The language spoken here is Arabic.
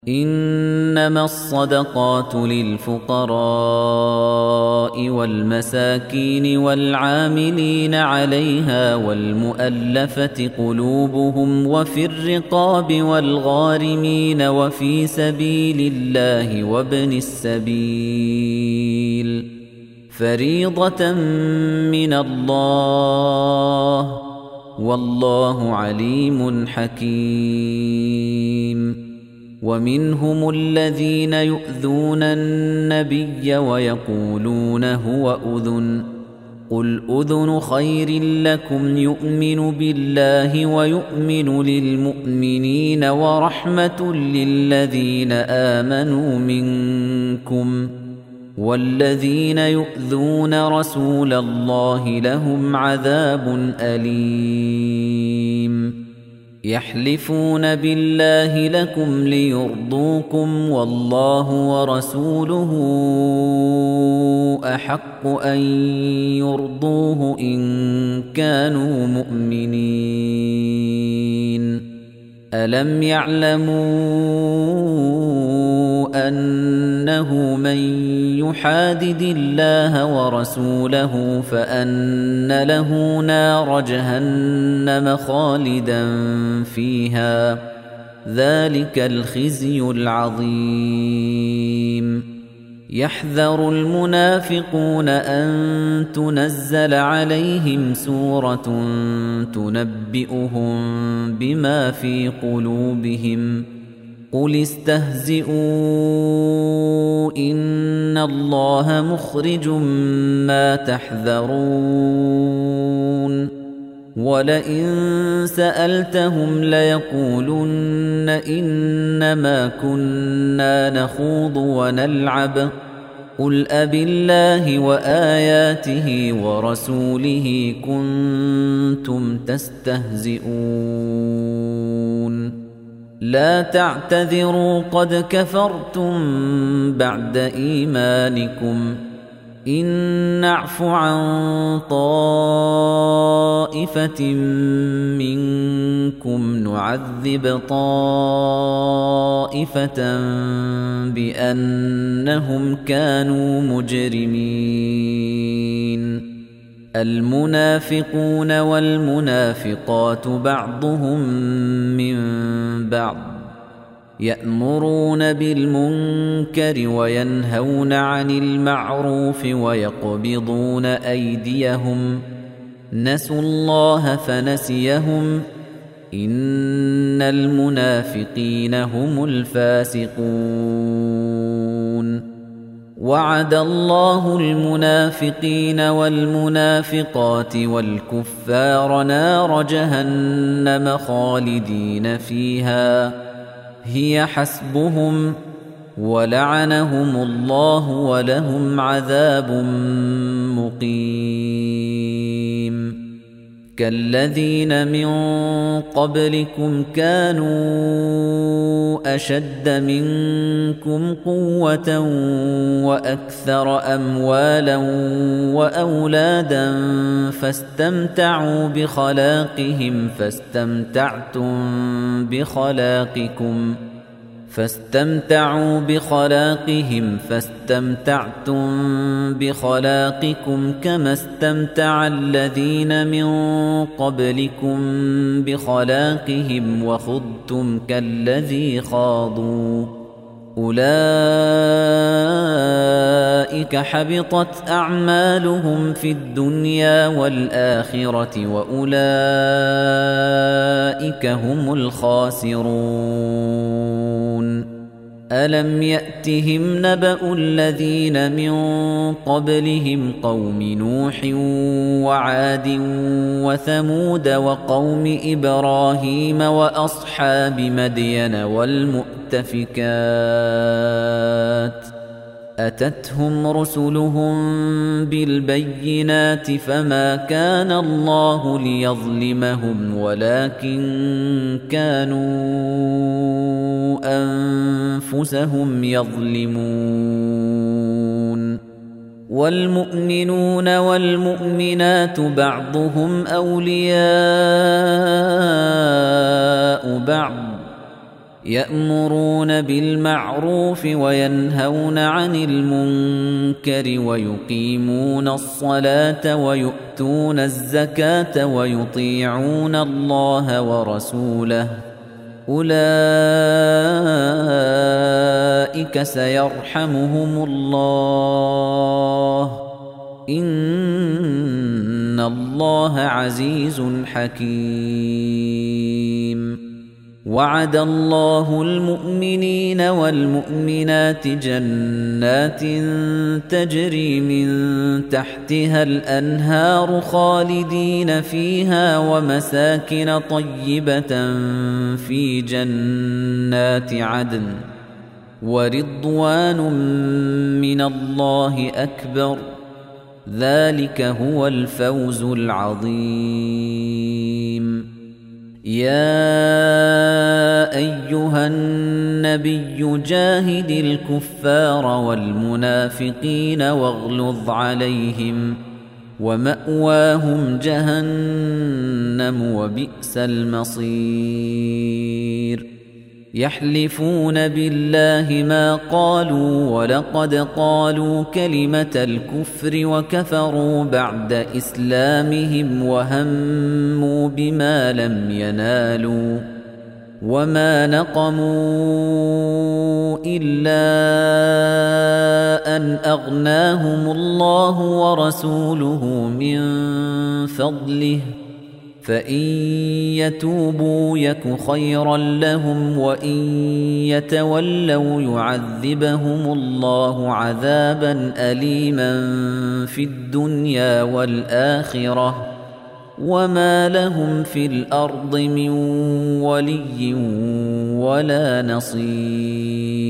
إنما الصدقات للفقراء والمساكين والعاملين عليها والمؤلفة قلوبهم وفي الرقاب والغارمين وفي سبيل الله وابن السبيل فريضة من الله والله عليم حكيم. ومنهم الذين يؤذون النبي ويقولون هو أذن قل أذن خير لكم يؤمن بالله ويؤمن للمؤمنين ورحمة للذين آمنوا منكم والذين يؤذون رسول الله لهم عذاب أليم. يحلفون بالله لكم ليرضوكم والله ورسوله أحق أن يرضوه إن كانوا مؤمنين. ألم يعلموا أنه من يحادد الله ورسوله فأن له نار جهنم خالدا فيها ذلك الخزي العظيم. يحذر المنافقون أن تنزل عليهم سورة تنبئهم بما في قلوبهم قل استهزئوا إن الله مخرج ما تحذرون. ولئن سألتهم ليقولن إنما كنا نخوض ونلعب قل أبالله وآياته ورسوله كنتم تستهزئون لا تعتذروا قد كفرتم بعد إيمانكم إن نعف عن طائفة منكم نعذب طائفة بأنهم كانوا مجرمين. المنافقون والمنافقات بعضهم من بعض يأمرون بالمنكر وينهون عن المعروف ويقبضون أيديهم نسوا الله فنسيهم إن المنافقين هم الفاسقون. وعد الله المنافقين والمنافقات والكفار نار جهنم خالدين فيها هي حسبهم ولعنهم الله ولهم عذاب مقيم. كالذين من قبلكم كانوا أشد منكم قوة وأكثر أموالا وأولادا فاستمتعوا بخلاقهم فاستمتعتم بخلاقكم كما استمتع الذين من قبلكم بخلاقهم وخضتم كالذي خاضوا أولئك حبطت أعمالهم في الدنيا والآخرة وأولئك هم الخاسرون. ألم يأتهم نبأ الذين من قبلهم قوم نوح وعاد وثمود وقوم إبراهيم وأصحاب مدين والمؤتفكات أتتهم رسلهم بالبينات فما كان الله ليظلمهم ولكن كانوا أنفسهم يظلمون. والمؤمنون والمؤمنات بعضهم أولياء بعض يأمرون بالمعروف وينهون عن المنكر ويقيمون الصلاة ويؤتون الزكاة ويطيعون الله ورسوله أولئك سيرحمهم الله إن الله عزيز حكيم وعد الله المؤمنين والمؤمنات جنات تجري من تحتها الأنهار خالدين فيها ومساكن طيبة في جنات عدن ورضوان من الله أكبر ذلك هو الفوز العظيم يا أيها النبي جاهد الكفار والمنافقين واغلظ عليهم ومأواهم جهنم وبئس المصير يحلفون بالله ما قالوا ولقد قالوا كلمة الكفر وكفروا بعد إسلامهم وهموا بما لم ينالوا وما نقموا إلا أن أغناهم الله ورسوله من فضله فإن يتوبوا يك خيرا لهم وإن يتولوا يعذبهم الله عذابا أليما في الدنيا والآخرة وما لهم في الأرض من ولي ولا نصير